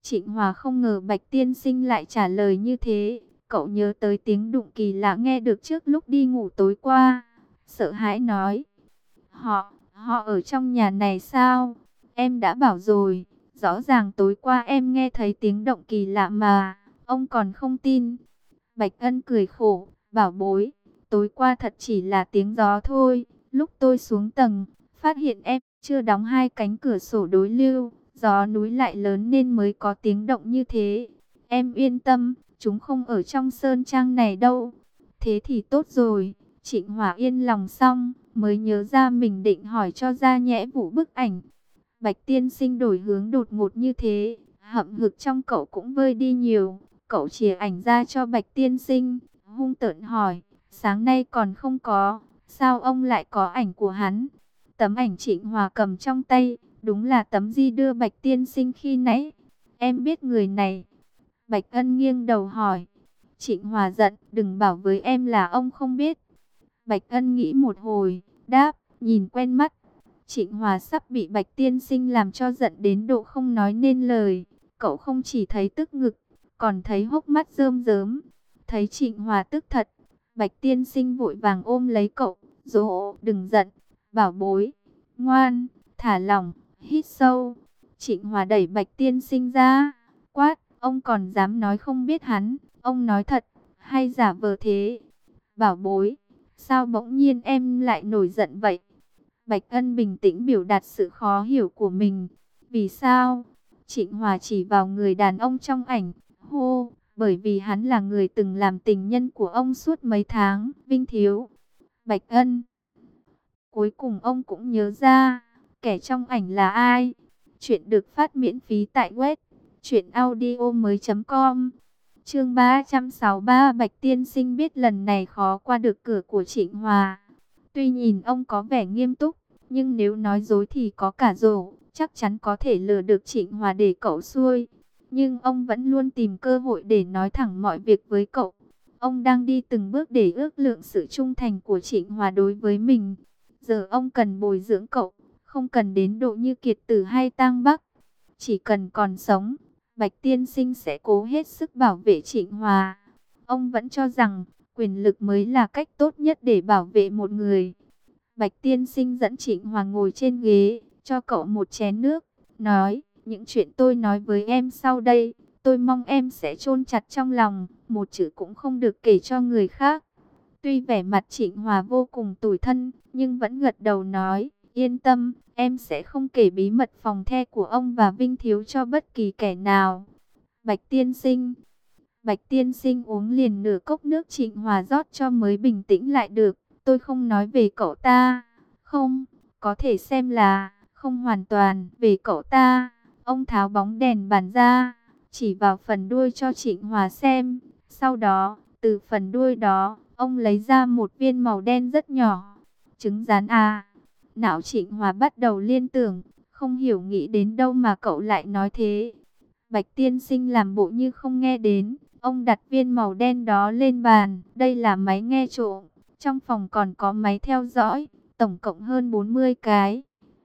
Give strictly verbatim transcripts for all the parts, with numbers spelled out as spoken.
Trịnh Hòa không ngờ Bạch tiên sinh lại trả lời như thế. Cậu nhớ tới tiếng đụng kỳ lạ nghe được trước lúc đi ngủ tối qua. Sợ hãi nói. Họ, họ ở trong nhà này sao? Em đã bảo rồi. Rõ ràng tối qua em nghe thấy tiếng động kỳ lạ mà. Ông còn không tin. Bạch Ân cười khổ. Bảo bối. Tối qua thật chỉ là tiếng gió thôi. Lúc tôi xuống tầng, phát hiện em chưa đóng hai cánh cửa sổ đối lưu. Gió núi lại lớn nên mới có tiếng động như thế. Em yên tâm, chúng không ở trong sơn trang này đâu. Thế thì tốt rồi. Trịnh Hòa yên lòng xong, mới nhớ ra mình định hỏi cho Gia Nhẽ Vũ bức ảnh. Bạch tiên sinh đổi hướng đột ngột như thế, hậm hực trong cậu cũng vơi đi nhiều. Cậu chìa ảnh ra cho Bạch tiên sinh, hung tợn hỏi, sáng nay còn không có, sao ông lại có ảnh của hắn? Tấm ảnh Trịnh Hòa cầm trong tay, đúng là tấm di đưa Bạch tiên sinh khi nãy. Em biết người này. Bạch Ân nghiêng đầu hỏi. Trịnh Hòa giận, đừng bảo với em là ông không biết. Bạch Ân nghĩ một hồi, đáp, nhìn quen mắt. Trịnh Hòa sắp bị Bạch tiên sinh làm cho giận đến độ không nói nên lời. Cậu không chỉ thấy tức ngực, còn thấy hốc mắt rơm rớm. Thấy Trịnh Hòa tức thật, Bạch tiên sinh vội vàng ôm lấy cậu, dỗ, đừng giận, bảo bối, ngoan, thả lỏng, hít sâu. Trịnh Hòa đẩy Bạch tiên sinh ra, quát, ông còn dám nói không biết hắn, ông nói thật, hay giả vờ thế? Bảo bối, sao bỗng nhiên em lại nổi giận vậy? Bạch Ân bình tĩnh biểu đạt sự khó hiểu của mình. Vì sao? Trịnh Hòa chỉ vào người đàn ông trong ảnh, hô, bởi vì hắn là người từng làm tình nhân của ông suốt mấy tháng, Vinh Thiếu. Bạch Ân. Cuối cùng ông cũng nhớ ra, kẻ trong ảnh là ai? Chuyện được phát miễn phí tại web truyện audio mới chấm com. Chương ba trăm sáu mươi ba. Bạch tiên sinh biết lần này khó qua được cửa của Trịnh Hòa. Tuy nhìn ông có vẻ nghiêm túc, nhưng nếu nói dối thì có cả rổ, chắc chắn có thể lừa được Trịnh Hòa để cậu xuôi. Nhưng ông vẫn luôn tìm cơ hội để nói thẳng mọi việc với cậu. Ông đang đi từng bước để ước lượng sự trung thành của Trịnh Hòa đối với mình. Giờ ông cần bồi dưỡng cậu, không cần đến độ như Kiệt Tử hay Tang Bắc. Chỉ cần còn sống, Bạch tiên sinh sẽ cố hết sức bảo vệ Trịnh Hòa. Ông vẫn cho rằng quyền lực mới là cách tốt nhất để bảo vệ một người. Bạch tiên sinh dẫn Trịnh Hòa ngồi trên ghế, cho cậu một chén nước, nói, những chuyện tôi nói với em sau đây, tôi mong em sẽ chôn chặt trong lòng, một chữ cũng không được kể cho người khác. Tuy vẻ mặt Trịnh Hòa vô cùng tủi thân, nhưng vẫn gật đầu nói, yên tâm, em sẽ không kể bí mật phòng the của ông và Vinh Thiếu cho bất kỳ kẻ nào. Bạch tiên sinh. Bạch tiên sinh uống liền nửa cốc nước Trịnh Hòa rót cho mới bình tĩnh lại được. Tôi không nói về cậu ta. Không, có thể xem là không hoàn toàn về cậu ta. Ông tháo bóng đèn bàn ra, chỉ vào phần đuôi cho Trịnh Hòa xem. Sau đó, từ phần đuôi đó, ông lấy ra một viên màu đen rất nhỏ. Trứng rán à? Não Trịnh Hòa bắt đầu liên tưởng, không hiểu nghĩ đến đâu mà cậu lại nói thế. Bạch tiên sinh làm bộ như không nghe đến. Ông đặt viên màu đen đó lên bàn. Đây là máy nghe trộm. Trong phòng còn có máy theo dõi, tổng cộng hơn bốn mươi cái.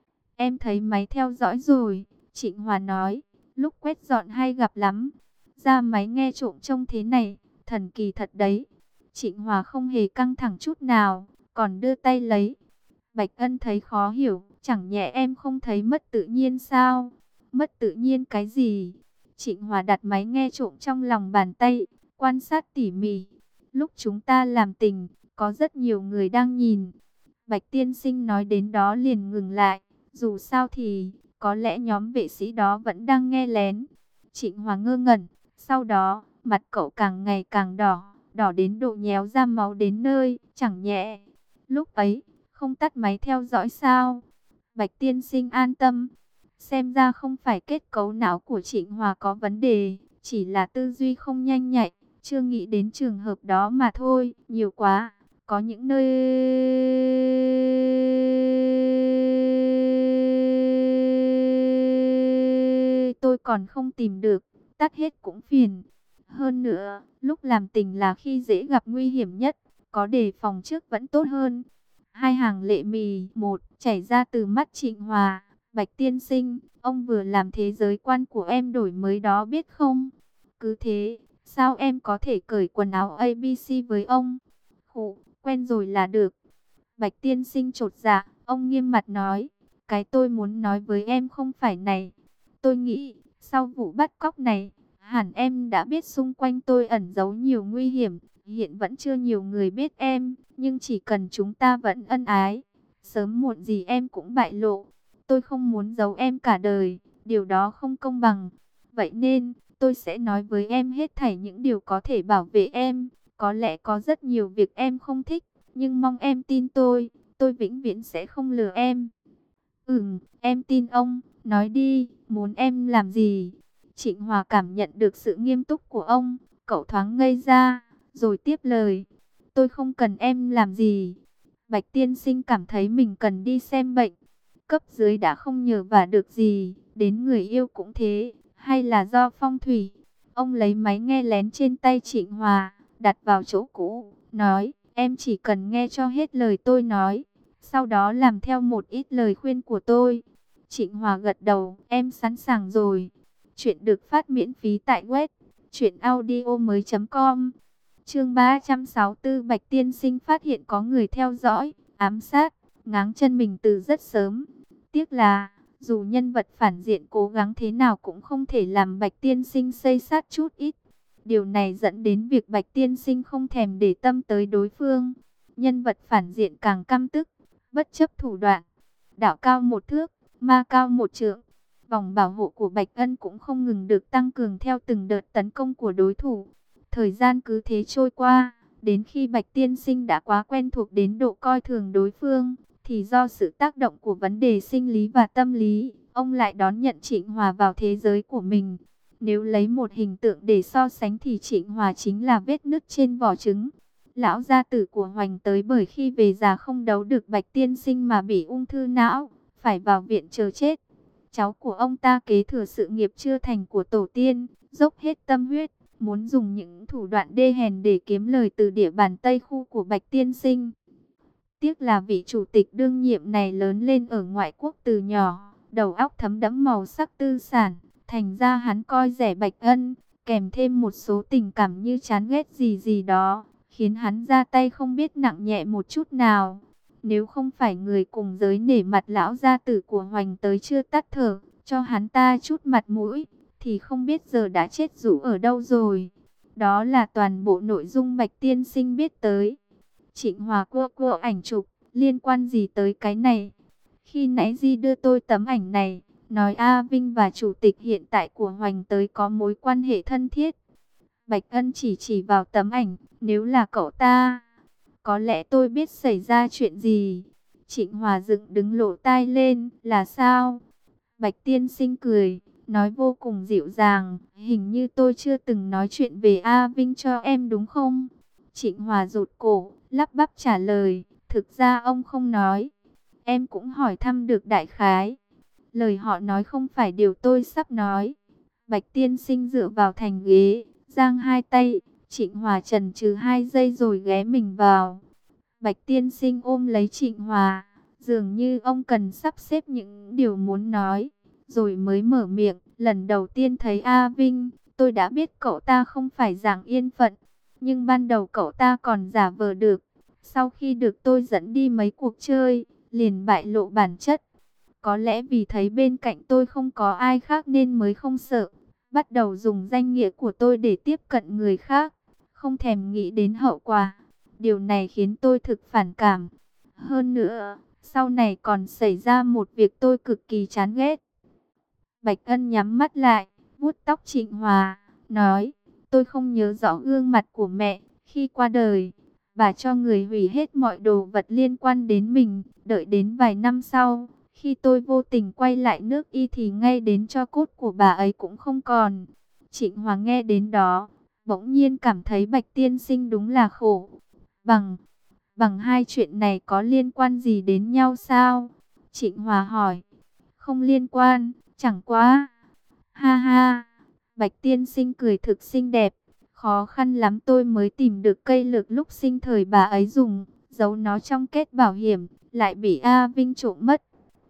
Em thấy máy theo dõi rồi, Trịnh Hòa nói. Lúc quét dọn hay gặp lắm. Ra máy nghe trộm trông thế này, thần kỳ thật đấy. Trịnh Hòa không hề căng thẳng chút nào, còn đưa tay lấy. Bạch Ân thấy khó hiểu, chẳng nhẽ em không thấy mất tự nhiên sao? Mất tự nhiên cái gì? Trịnh Hòa đặt máy nghe trộm trong lòng bàn tay, quan sát tỉ mỉ. Lúc chúng ta làm tình, có rất nhiều người đang nhìn. Bạch tiên sinh nói đến đó liền ngừng lại. Dù sao thì, có lẽ nhóm vệ sĩ đó vẫn đang nghe lén. Trịnh Hòa ngơ ngẩn, sau đó, mặt cậu càng ngày càng đỏ, đỏ đến độ nhéo ra máu đến nơi, chẳng nhẽ. Lúc ấy, không tắt máy theo dõi sao? Bạch tiên sinh an tâm. Xem ra không phải kết cấu não của Trịnh Hòa có vấn đề, chỉ là tư duy không nhanh nhạy, chưa nghĩ đến trường hợp đó mà thôi, nhiều quá, có những nơi tôi còn không tìm được, tắt hết cũng phiền. Hơn nữa, lúc làm tình là khi dễ gặp nguy hiểm nhất, có đề phòng trước vẫn tốt hơn. Hai hàng lệ mì một chảy ra từ mắt Trịnh Hòa. Bạch tiên sinh, ông vừa làm thế giới quan của em đổi mới đó biết không? Cứ thế, sao em có thể cởi quần áo a bê xê với ông? Khụ, quen rồi là được. Bạch tiên sinh chột dạ, ông nghiêm mặt nói, cái tôi muốn nói với em không phải này. Tôi nghĩ, sau vụ bắt cóc này, hẳn em đã biết xung quanh tôi ẩn giấu nhiều nguy hiểm. Hiện vẫn chưa nhiều người biết em, nhưng chỉ cần chúng ta vẫn ân ái, sớm muộn gì em cũng bại lộ. Tôi không muốn giấu em cả đời, điều đó không công bằng. Vậy nên, tôi sẽ nói với em hết thảy những điều có thể bảo vệ em. Có lẽ có rất nhiều việc em không thích, nhưng mong em tin tôi, tôi vĩnh viễn sẽ không lừa em. Ừm, em tin ông, nói đi, muốn em làm gì? Trịnh Hòa cảm nhận được sự nghiêm túc của ông, cậu thoáng ngây ra, rồi tiếp lời. Tôi không cần em làm gì. Bạch tiên sinh cảm thấy mình cần đi xem bệnh. Cấp dưới đã không nhờ vả được gì, đến người yêu cũng thế, hay là do phong thủy. Ông lấy máy nghe lén trên tay Trịnh Hòa, đặt vào chỗ cũ, nói, em chỉ cần nghe cho hết lời tôi nói, sau đó làm theo một ít lời khuyên của tôi. Trịnh Hòa gật đầu, em sẵn sàng rồi. Chuyện được phát miễn phí tại web truyện audio mới chấm com. Chương ba trăm sáu mươi tư, Bạch tiên sinh phát hiện có người theo dõi, ám sát, ngáng chân mình từ rất sớm. Tiếc là, dù nhân vật phản diện cố gắng thế nào cũng không thể làm Bạch tiên sinh xây sát chút ít. Điều này dẫn đến việc Bạch tiên sinh không thèm để tâm tới đối phương. Nhân vật phản diện càng căm tức, bất chấp thủ đoạn. Đạo cao một thước, ma cao một trượng. Vòng bảo hộ của Bạch Ân cũng không ngừng được tăng cường theo từng đợt tấn công của đối thủ. Thời gian cứ thế trôi qua, đến khi Bạch tiên sinh đã quá quen thuộc đến độ coi thường đối phương, thì do sự tác động của vấn đề sinh lý và tâm lý, ông lại đón nhận Trịnh Hòa vào thế giới của mình. Nếu lấy một hình tượng để so sánh thì Trịnh Hòa chính là vết nứt trên vỏ trứng. Lão gia tử của Hoành tới bởi khi về già không đấu được Bạch tiên sinh mà bị ung thư não, phải vào viện chờ chết. Cháu của ông ta kế thừa sự nghiệp chưa thành của tổ tiên, dốc hết tâm huyết, muốn dùng những thủ đoạn đê hèn để kiếm lời từ địa bàn Tây Khu của Bạch tiên sinh. Tiếc là vị chủ tịch đương nhiệm này lớn lên ở ngoại quốc từ nhỏ, đầu óc thấm đẫm màu sắc tư sản, thành ra hắn coi rẻ Bạch Ân, kèm thêm một số tình cảm như chán ghét gì gì đó, khiến hắn ra tay không biết nặng nhẹ một chút nào. Nếu không phải người cùng giới nể mặt lão gia tử của Hoành tới chưa tắt thở, cho hắn ta chút mặt mũi, thì không biết giờ đã chết rũ ở đâu rồi. Đó là toàn bộ nội dung Bạch tiên sinh biết tới. Trịnh Hòa cua cua ảnh chụp, liên quan gì tới cái này? Khi nãy Di đưa tôi tấm ảnh này, nói A Vinh và chủ tịch hiện tại của Hoành tới có mối quan hệ thân thiết. Bạch Ân chỉ chỉ vào tấm ảnh, nếu là cậu ta, có lẽ tôi biết xảy ra chuyện gì. Trịnh Hòa dựng đứng lộ tai lên, là sao? Bạch tiên sinh cười, nói vô cùng dịu dàng, hình như tôi chưa từng nói chuyện về A Vinh cho em đúng không? Trịnh Hòa rụt cổ, lắp bắp trả lời, thực ra ông không nói. Em cũng hỏi thăm được đại khái. Lời họ nói không phải điều tôi sắp nói. Bạch tiên sinh dựa vào thành ghế, giang hai tay. Trịnh Hòa chần chừ hai giây rồi ghé mình vào. Bạch tiên sinh ôm lấy Trịnh Hòa, dường như ông cần sắp xếp những điều muốn nói, rồi mới mở miệng. Lần đầu tiên thấy A Vinh, tôi đã biết cậu ta không phải dạng yên phận, nhưng ban đầu cậu ta còn giả vờ được. Sau khi được tôi dẫn đi mấy cuộc chơi, liền bại lộ bản chất. Có lẽ vì thấy bên cạnh tôi không có ai khác nên mới không sợ, bắt đầu dùng danh nghĩa của tôi để tiếp cận người khác, không thèm nghĩ đến hậu quả. Điều này khiến tôi thực phản cảm. Hơn nữa, sau này còn xảy ra một việc tôi cực kỳ chán ghét. Bạch Ân nhắm mắt lại, vuốt tóc Trịnh Hòa, nói, tôi không nhớ rõ gương mặt của mẹ khi qua đời. Bà cho người hủy hết mọi đồ vật liên quan đến mình. Đợi đến vài năm sau, khi tôi vô tình quay lại nước Y thì ngay đến tro cốt của bà ấy cũng không còn. Trịnh Hòa nghe đến đó, bỗng nhiên cảm thấy Bạch tiên sinh đúng là khổ. Bằng, bằng hai chuyện này có liên quan gì đến nhau sao? Trịnh Hòa hỏi. Không liên quan, chẳng quá. Ha ha, Bạch tiên sinh cười thực xinh đẹp. Khó khăn lắm tôi mới tìm được cây lược lúc sinh thời bà ấy dùng, giấu nó trong kết bảo hiểm, lại bị A Vinh trộm mất.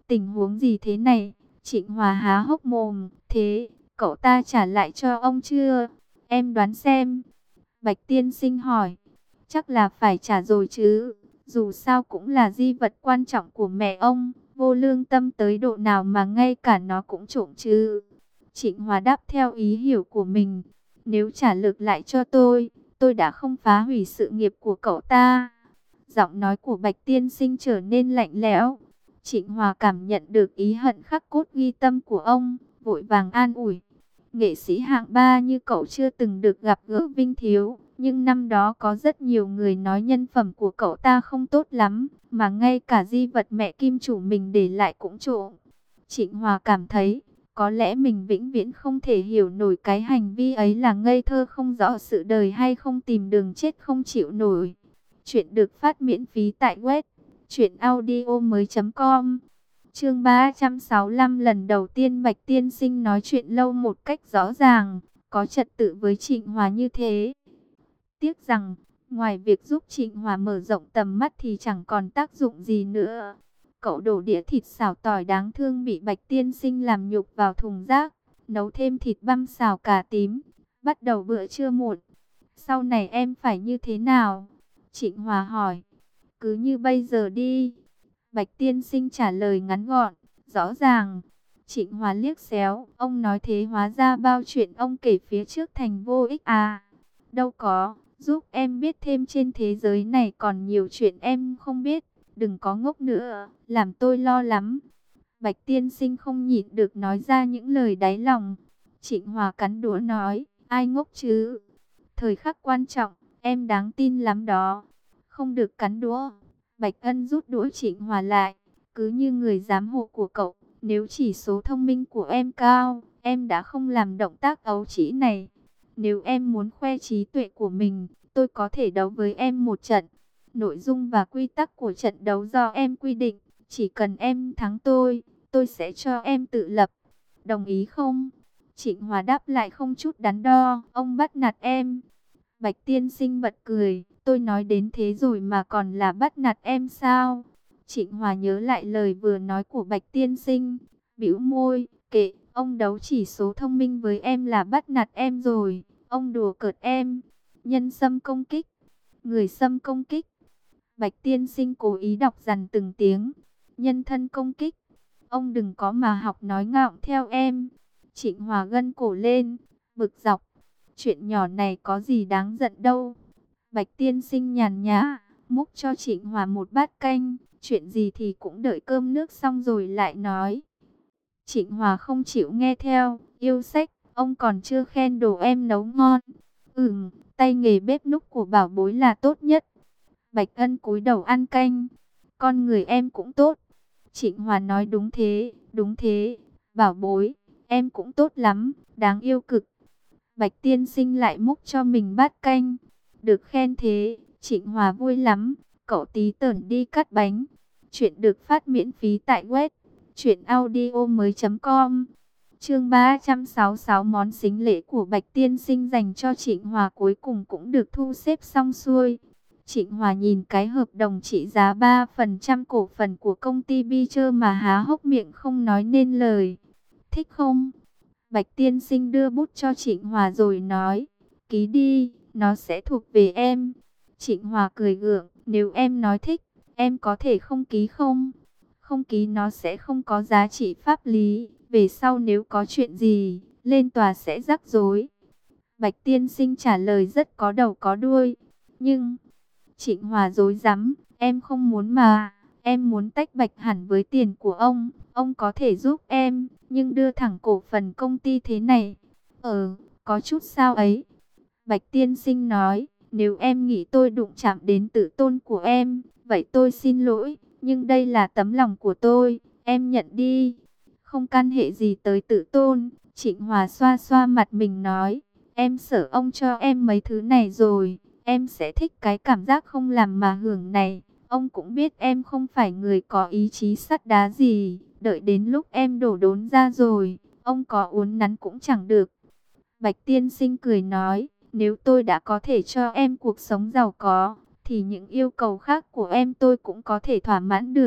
Tình huống gì thế này? Trịnh Hòa há hốc mồm. Thế, cậu ta trả lại cho ông chưa? Em đoán xem. Bạch tiên sinh hỏi. Chắc là phải trả rồi chứ. Dù sao cũng là di vật quan trọng của mẹ ông. Vô lương tâm tới độ nào mà ngay cả nó cũng trộm chứ. Trịnh Hòa đáp theo ý hiểu của mình. Nếu trả lực lại cho tôi, tôi đã không phá hủy sự nghiệp của cậu ta. Giọng nói của Bạch tiên sinh trở nên lạnh lẽo. Trịnh Hòa cảm nhận được ý hận khắc cốt ghi tâm của ông, vội vàng an ủi. Nghệ sĩ hạng ba như cậu chưa từng được gặp gỡ Vinh Thiếu, nhưng năm đó có rất nhiều người nói nhân phẩm của cậu ta không tốt lắm, mà ngay cả di vật mẹ kim chủ mình để lại cũng trộm. Trịnh Hòa cảm thấy, có lẽ mình vĩnh viễn không thể hiểu nổi cái hành vi ấy là ngây thơ không rõ sự đời hay không tìm đường chết không chịu nổi. Chuyện được phát miễn phí tại web truyện audio mới chấm com. Chương ba trăm sáu mươi lăm, lần đầu tiên Bạch tiên sinh nói chuyện lâu một cách rõ ràng, có trật tự với Trịnh Hòa như thế. Tiếc rằng, ngoài việc giúp Trịnh Hòa mở rộng tầm mắt thì chẳng còn tác dụng gì nữa. Cậu đổ đĩa thịt xào tỏi đáng thương bị Bạch tiên sinh làm nhục vào thùng rác, nấu thêm thịt băm xào cà tím, bắt đầu bữa trưa muộn. Sau này em phải như thế nào? Trịnh Hòa hỏi. Cứ như bây giờ đi. Bạch tiên sinh trả lời ngắn gọn, rõ ràng. Trịnh Hòa liếc xéo, ông nói thế hóa ra bao chuyện ông kể phía trước thành vô ích à? Đâu có, giúp em biết thêm trên thế giới này còn nhiều chuyện em không biết. Đừng có ngốc nữa, làm tôi lo lắm. Bạch tiên sinh không nhịn được nói ra những lời đáy lòng. Trịnh Hòa cắn đũa nói, ai ngốc chứ? Thời khắc quan trọng, em đáng tin lắm đó. Không được cắn đũa. Bạch Ân rút đũa Trịnh Hòa lại. Cứ như người giám hộ của cậu, nếu chỉ số thông minh của em cao, em đã không làm động tác ấu trĩ này. Nếu em muốn khoe trí tuệ của mình, tôi có thể đấu với em một trận. Nội dung và quy tắc của trận đấu do em quy định. Chỉ cần em thắng tôi, tôi sẽ cho em tự lập. Đồng ý không? Trịnh Hòa đáp lại không chút đắn đo. Ông bắt nạt em. Bạch tiên sinh bật cười. Tôi nói đến thế rồi mà còn là bắt nạt em sao? Trịnh Hòa nhớ lại lời vừa nói của Bạch tiên sinh. Bĩu môi. Kệ, ông đấu chỉ số thông minh với em là bắt nạt em rồi. Ông đùa cợt em. Nhân xâm công kích. Người xâm công kích. Bạch tiên sinh cố ý đọc dằn từng tiếng. Nhân thân công kích. Ông đừng có mà học nói ngọng theo em. Trịnh Hòa gân cổ lên, bực dọc. Chuyện nhỏ này có gì đáng giận đâu. Bạch tiên sinh nhàn nhã, múc cho Trịnh Hòa một bát canh. Chuyện gì thì cũng đợi cơm nước xong rồi lại nói. Trịnh Hòa không chịu nghe theo, yêu sách. Ông còn chưa khen đồ em nấu ngon. Ừm, tay nghề bếp núc của bảo bối là tốt nhất. Bạch Ân cúi đầu ăn canh. Con người em cũng tốt. Trịnh Hòa nói đúng thế, đúng thế. Bảo bối, em cũng tốt lắm, đáng yêu cực. Bạch tiên sinh lại múc cho mình bát canh. Được khen thế, Trịnh Hòa vui lắm. Cậu tí tởn đi cắt bánh. Chuyện được phát miễn phí tại web truyện audio mới chấm com. Chương ba trăm sáu mươi sáu, món sính lễ của Bạch tiên sinh dành cho Trịnh Hòa cuối cùng cũng được thu xếp xong xuôi. Trịnh Hòa nhìn cái hợp đồng trị giá ba phần trăm cổ phần của công ty Beecher mà há hốc miệng không nói nên lời. Thích không? Bạch tiên sinh đưa bút cho Trịnh Hòa rồi nói, ký đi, nó sẽ thuộc về em. Trịnh Hòa cười gượng, nếu em nói thích, em có thể không ký không? Không ký nó sẽ không có giá trị pháp lý, về sau nếu có chuyện gì, lên tòa sẽ rắc rối. Bạch tiên sinh trả lời rất có đầu có đuôi, nhưng... Trịnh Hòa dối rắm, em không muốn mà, em muốn tách bạch hẳn với tiền của ông, ông có thể giúp em, nhưng đưa thẳng cổ phần công ty thế này, ờ, có chút sao ấy. Bạch tiên sinh nói, nếu em nghĩ tôi đụng chạm đến tự tôn của em, vậy tôi xin lỗi, nhưng đây là tấm lòng của tôi, em nhận đi. Không can hệ gì tới tự tôn. Trịnh Hòa xoa xoa mặt mình nói, em sợ ông cho em mấy thứ này rồi, em sẽ thích cái cảm giác không làm mà hưởng này. Ông cũng biết em không phải người có ý chí sắt đá gì, đợi đến lúc em đổ đốn ra rồi, ông có uốn nắn cũng chẳng được. Bạch tiên sinh cười nói, nếu tôi đã có thể cho em cuộc sống giàu có, thì những yêu cầu khác của em tôi cũng có thể thỏa mãn được.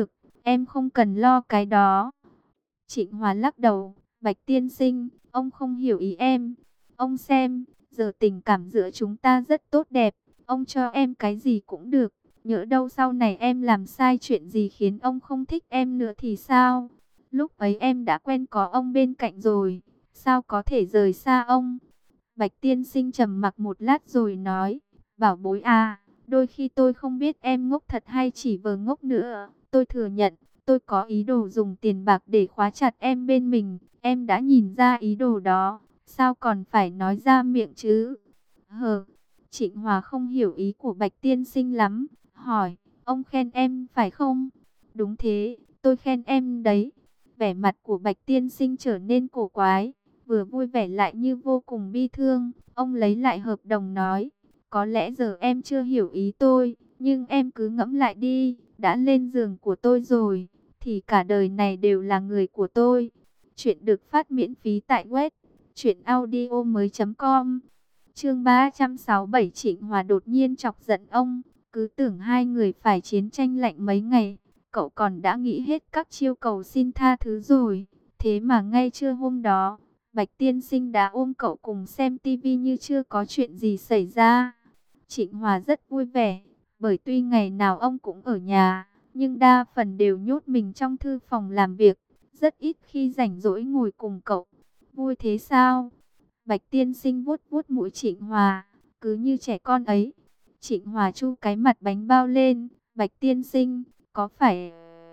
em không cần lo cái đó. Trịnh Hòa lắc đầu, Bạch tiên sinh, ông không hiểu ý em. Ông xem, giờ tình cảm giữa chúng ta rất tốt đẹp, ông cho em cái gì cũng được. Nhỡ đâu sau này em làm sai chuyện gì khiến ông không thích em nữa thì sao? Lúc ấy em đã quen có ông bên cạnh rồi, sao có thể rời xa ông? Bạch tiên sinh trầm mặc một lát rồi nói, bảo bối à, đôi khi tôi không biết em ngốc thật hay chỉ vờ ngốc nữa. Tôi thừa nhận, tôi có ý đồ dùng tiền bạc để khóa chặt em bên mình. Em đã nhìn ra ý đồ đó, sao còn phải nói ra miệng chứ? Hờ, Trịnh Hòa không hiểu ý của Bạch tiên sinh lắm, hỏi, ông khen em phải không? Đúng thế, tôi khen em đấy. Vẻ mặt của Bạch tiên sinh trở nên cổ quái, vừa vui vẻ lại như vô cùng bi thương. Ông lấy lại hợp đồng nói, có lẽ giờ em chưa hiểu ý tôi, nhưng em cứ ngẫm lại đi, đã lên giường của tôi rồi, thì cả đời này đều là người của tôi. Chuyện được phát miễn phí tại web truyện audio mới chấm com. Chương ba trăm sáu mươi bảy. Trịnh Hòa đột nhiên chọc giận ông, cứ tưởng hai người phải chiến tranh lạnh mấy ngày, cậu còn đã nghĩ hết các chiêu cầu xin tha thứ rồi. Thế mà ngay trưa hôm đó, Bạch tiên sinh đã ôm cậu cùng xem tivi như chưa có chuyện gì xảy ra. Trịnh Hòa rất vui vẻ, bởi tuy ngày nào ông cũng ở nhà, nhưng đa phần đều nhốt mình trong thư phòng làm việc, rất ít khi rảnh rỗi ngồi cùng cậu. Vui thế sao? Bạch tiên sinh vuốt vuốt mũi Trịnh Hòa, cứ như trẻ con ấy. Trịnh Hòa chu cái mặt bánh bao lên, Bạch tiên sinh, có phải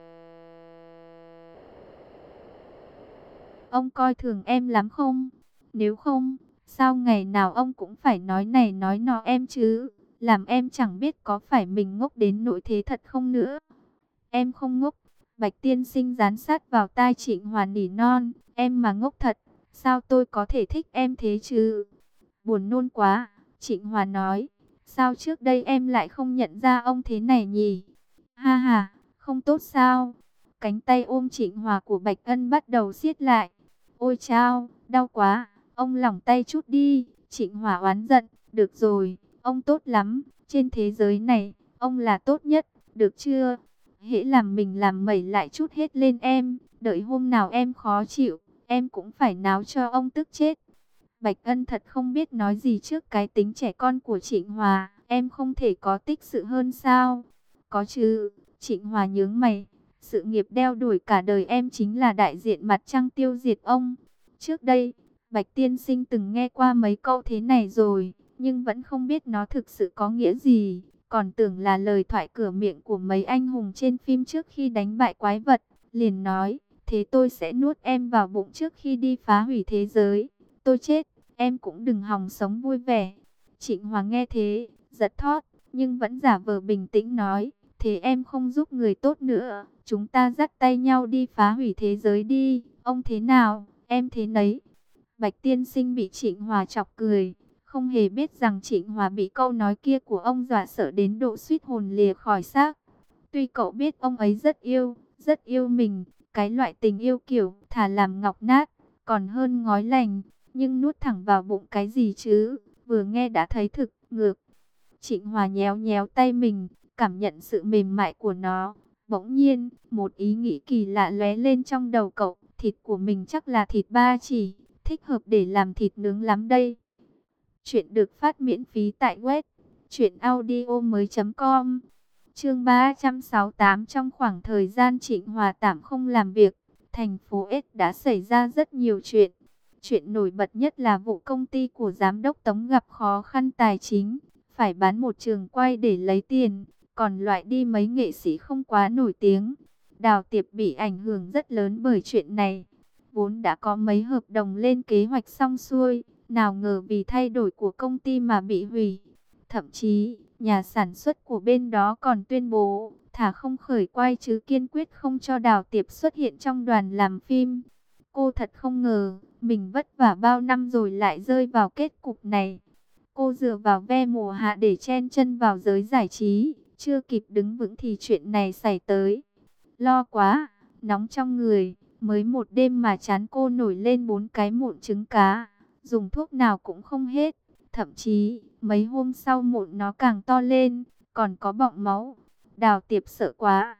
ông coi thường em lắm không? Nếu không, sao ngày nào ông cũng phải nói này nói nọ em chứ? Làm em chẳng biết có phải mình ngốc đến nỗi thế thật không nữa. Em không ngốc. Bạch tiên sinh dán sát vào tai Trịnh Hòa nỉ non, em mà ngốc thật, sao tôi có thể thích em thế chứ? Buồn nôn quá, Trịnh Hòa nói, sao trước đây em lại không nhận ra ông thế này nhỉ? Ha ha, không tốt sao? Cánh tay ôm Trịnh Hòa của Bạch Ân bắt đầu siết lại. Ôi chao, đau quá, ông lỏng tay chút đi. Trịnh Hòa oán giận, được rồi, ông tốt lắm, trên thế giới này, ông là tốt nhất, được chưa? Hễ làm mình làm mẩy lại chút hết lên em, đợi hôm nào em khó chịu, em cũng phải náo cho ông tức chết. Bạch Ân thật không biết nói gì trước cái tính trẻ con của Trịnh Hòa, em không thể có tích sự hơn sao? Có chứ, Trịnh Hòa nhướng mày, sự nghiệp đeo đuổi cả đời em chính là đại diện mặt trăng tiêu diệt ông. Trước đây, Bạch tiên sinh từng nghe qua mấy câu thế này rồi, nhưng vẫn không biết nó thực sự có nghĩa gì, còn tưởng là lời thoại cửa miệng của mấy anh hùng trên phim trước khi đánh bại quái vật. Liền nói, thế tôi sẽ nuốt em vào bụng trước khi đi phá hủy thế giới. Tôi chết, em cũng đừng hòng sống vui vẻ. Trịnh Hòa nghe thế, giật thót, nhưng vẫn giả vờ bình tĩnh nói, thế em không giúp người tốt nữa, chúng ta dắt tay nhau đi phá hủy thế giới đi, ông thế nào, em thế nấy. Bạch tiên sinh bị Trịnh Hòa chọc cười, không hề biết rằng Trịnh Hòa bị câu nói kia của ông dọa sợ đến độ suýt hồn lìa khỏi xác. Tuy cậu biết ông ấy rất yêu, rất yêu mình, cái loại tình yêu kiểu thà làm ngọc nát, còn hơn ngói lành, nhưng nuốt thẳng vào bụng cái gì chứ, vừa nghe đã thấy thực ngược. Trịnh Hòa nhéo nhéo tay mình, cảm nhận sự mềm mại của nó. Bỗng nhiên, một ý nghĩ kỳ lạ lóe lên trong đầu cậu, thịt của mình chắc là thịt ba chỉ, thích hợp để làm thịt nướng lắm đây. Chuyện được phát miễn phí tại web truyện audio mới chấm com. Chương ba trăm sáu mươi tám. Trong khoảng thời gian Trịnh Hòa tạm không làm việc, thành phố S đã xảy ra rất nhiều chuyện. Chuyện nổi bật nhất là vụ công ty của giám đốc Tống gặp khó khăn tài chính, phải bán một trường quay để lấy tiền, còn loại đi mấy nghệ sĩ không quá nổi tiếng. Đào Tiệp bị ảnh hưởng rất lớn bởi chuyện này. Vốn đã có mấy hợp đồng lên kế hoạch xong xuôi, nào ngờ vì thay đổi của công ty mà bị hủy. Thậm chí, nhà sản xuất của bên đó còn tuyên bố, thà không khởi quay chứ kiên quyết không cho Đào Tiệp xuất hiện trong đoàn làm phim. Cô thật không ngờ, mình vất vả bao năm rồi lại rơi vào kết cục này. Cô dựa vào ve mùa hạ để chen chân vào giới giải trí, chưa kịp đứng vững thì chuyện này xảy tới. Lo quá, nóng trong người, mới một đêm mà trán cô nổi lên bốn cái mụn trứng cá, dùng thuốc nào cũng không hết. Thậm chí, mấy hôm sau mụn nó càng to lên, còn có bọng máu. Đào Tiệp sợ quá,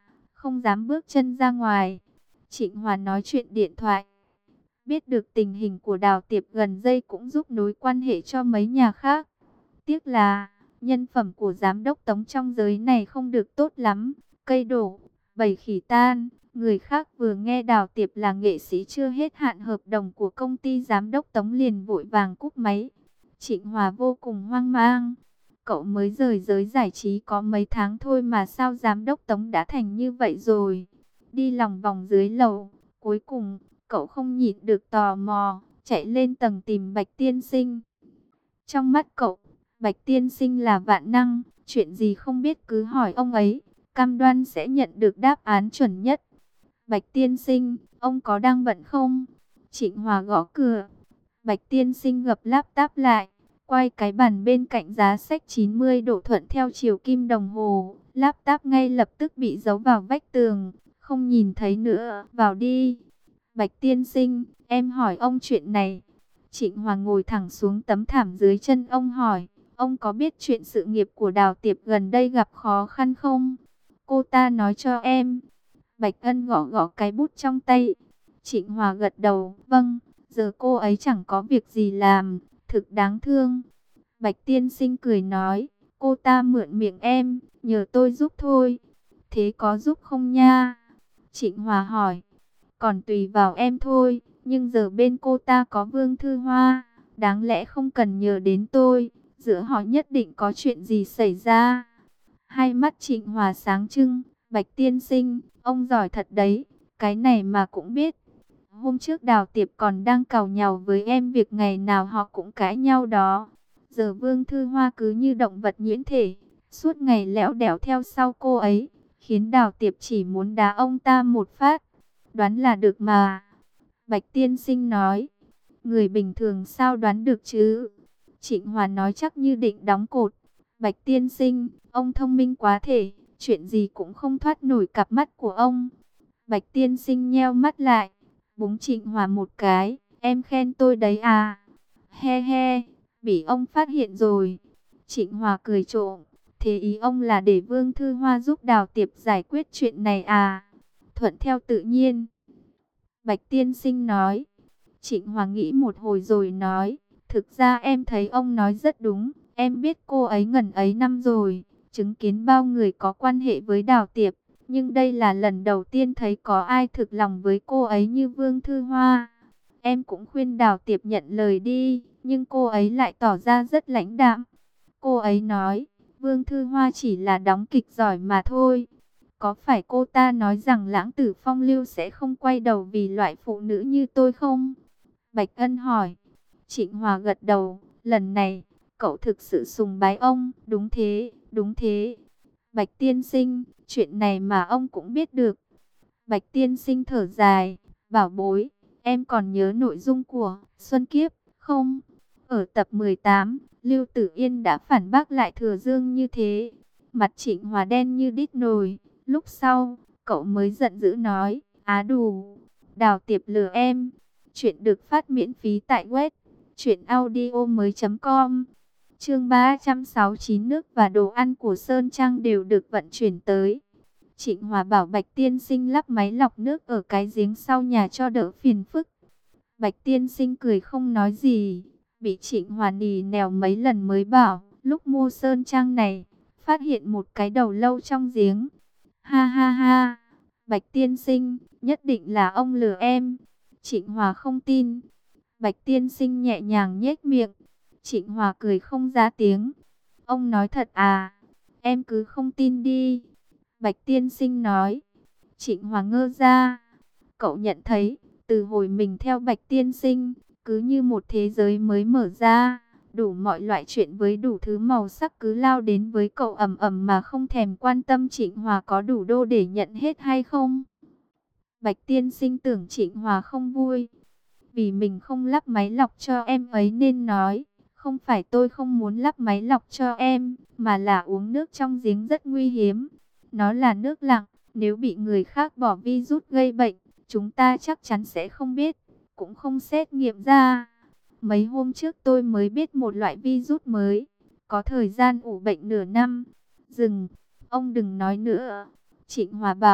không dám bước chân ra ngoài. Trịnh Hòa nói chuyện điện thoại. Biết được tình hình của Đào Tiệp gần đây cũng giúp nối quan hệ cho mấy nhà khác. Tiếc là nhân phẩm của giám đốc Tống trong giới này không được tốt lắm. Cây đổ, bầy khỉ tan. Người khác vừa nghe Đào Tiệp là nghệ sĩ chưa hết hạn hợp đồng của công ty giám đốc Tống liền vội vàng cúp máy. Trịnh Hòa vô cùng hoang mang. Cậu mới rời giới giải trí có mấy tháng thôi mà sao giám đốc Tống đã thành như vậy rồi. Đi lòng vòng dưới lầu, cuối cùng cậu không nhịn được tò mò, chạy lên tầng tìm Bạch Tiên Sinh. Trong mắt cậu, Bạch Tiên Sinh là vạn năng, chuyện gì không biết cứ hỏi ông ấy, cam đoan sẽ nhận được đáp án chuẩn nhất. Bạch Tiên Sinh, ông có đang bận không? Trịnh Hòa gõ cửa. Bạch Tiên Sinh gập laptop lại, quay cái bàn bên cạnh giá sách chín mươi độ thuận theo chiều kim đồng hồ. Laptop ngay lập tức bị giấu vào vách tường, không nhìn thấy nữa. Vào đi. Bạch Tiên Sinh, em hỏi ông chuyện này. Trịnh Hòa ngồi thẳng xuống tấm thảm dưới chân ông hỏi, ông có biết chuyện sự nghiệp của Đào Tiệp gần đây gặp khó khăn không? Cô ta nói cho em. Bạch Ân gõ gõ cái bút trong tay. Trịnh Hòa gật đầu, vâng, giờ cô ấy chẳng có việc gì làm, thực đáng thương. Bạch Tiên Sinh cười nói, cô ta mượn miệng em, nhờ tôi giúp thôi. Thế có giúp không nha? Trịnh Hòa hỏi, còn tùy vào em thôi, nhưng giờ bên cô ta có Vương Thư Hoa, đáng lẽ không cần nhờ đến tôi, giữa họ nhất định có chuyện gì xảy ra. Hai mắt Trịnh Hòa sáng trưng, Bạch Tiên Sinh, ông giỏi thật đấy, cái này mà cũng biết. Hôm trước Đào Tiệp còn đang càu nhàu với em việc ngày nào họ cũng cãi nhau đó. Giờ Vương Thư Hoa cứ như động vật nhuyễn thể, suốt ngày lẽo đẽo theo sau cô ấy, khiến Đào Tiệp chỉ muốn đá ông ta một phát. Đoán là được mà. Bạch Tiên Sinh nói, người bình thường sao đoán được chứ? Trịnh Hòa nói chắc như định đóng cột. Bạch Tiên Sinh, ông thông minh quá thể, chuyện gì cũng không thoát nổi cặp mắt của ông. Bạch Tiên Sinh nheo mắt lại, búng Trịnh Hòa một cái, em khen tôi đấy à? He he, bị ông phát hiện rồi. Trịnh Hòa cười trộm, thế ý ông là để Vương Thư Hoa giúp Đào Tiệp giải quyết chuyện này à? Thuận theo tự nhiên. Bạch Tiên Sinh nói. Trịnh Hòa nghĩ một hồi rồi nói, thực ra em thấy ông nói rất đúng, em biết cô ấy ngần ấy năm rồi, chứng kiến bao người có quan hệ với Đào Tiệp, nhưng đây là lần đầu tiên thấy có ai thực lòng với cô ấy như Vương Thư Hoa. Em cũng khuyên Đào Tiệp nhận lời đi, nhưng cô ấy lại tỏ ra rất lãnh đạm. Cô ấy nói, Vương Thư Hoa chỉ là đóng kịch giỏi mà thôi. Có phải cô ta nói rằng lãng tử phong lưu sẽ không quay đầu vì loại phụ nữ như tôi không? Bạch Ân hỏi. Trịnh Hòa gật đầu, lần này, cậu thực sự sùng bái ông, đúng thế, đúng thế. Bạch Tiên Sinh, chuyện này mà ông cũng biết được. Bạch Tiên Sinh thở dài, bảo bối, em còn nhớ nội dung của Xuân Kiếp, không? Ở tập mười tám, Lưu Tử Yên đã phản bác lại Thừa Dương như thế. Mặt Trịnh Hòa đen như đít nồi. Lúc sau, cậu mới giận dữ nói, á đủ, Đào Tiệp lừa em. Chuyện được phát miễn phí tại web truyệnaudiomoi chấm com. Chương ba trăm sáu mươi chín, nước và đồ ăn của Sơn Trang đều được vận chuyển tới. Trịnh Hòa bảo Bạch Tiên Sinh lắp máy lọc nước ở cái giếng sau nhà cho đỡ phiền phức. Bạch Tiên Sinh cười không nói gì, bị Trịnh Hòa nì nèo mấy lần mới bảo, lúc mua Sơn Trang này, phát hiện một cái đầu lâu trong giếng. Ha ha ha, Bạch Tiên Sinh, nhất định là ông lừa em. Trịnh Hòa không tin. Bạch Tiên Sinh nhẹ nhàng nhếch miệng. Trịnh Hòa cười không ra tiếng. Ông nói thật à? Em cứ không tin đi. Bạch Tiên Sinh nói. Trịnh Hòa ngơ ra. Cậu nhận thấy, từ hồi mình theo Bạch Tiên Sinh, cứ như một thế giới mới mở ra. Đủ mọi loại chuyện với đủ thứ màu sắc cứ lao đến với cậu ầm ầm mà không thèm quan tâm Trịnh Hòa có đủ đô để nhận hết hay không. Bạch Tiên Sinh tưởng Trịnh Hòa không vui. Vì mình không lắp máy lọc cho em ấy nên nói, không phải tôi không muốn lắp máy lọc cho em, mà là uống nước trong giếng rất nguy hiếm. Nó là nước lặng, nếu bị người khác bỏ virus gây bệnh, chúng ta chắc chắn sẽ không biết, cũng không xét nghiệm ra. Mấy hôm trước tôi mới biết một loại virus mới, có thời gian ủ bệnh nửa năm. Dừng, ông đừng nói nữa. Trịnh Hòa bảo,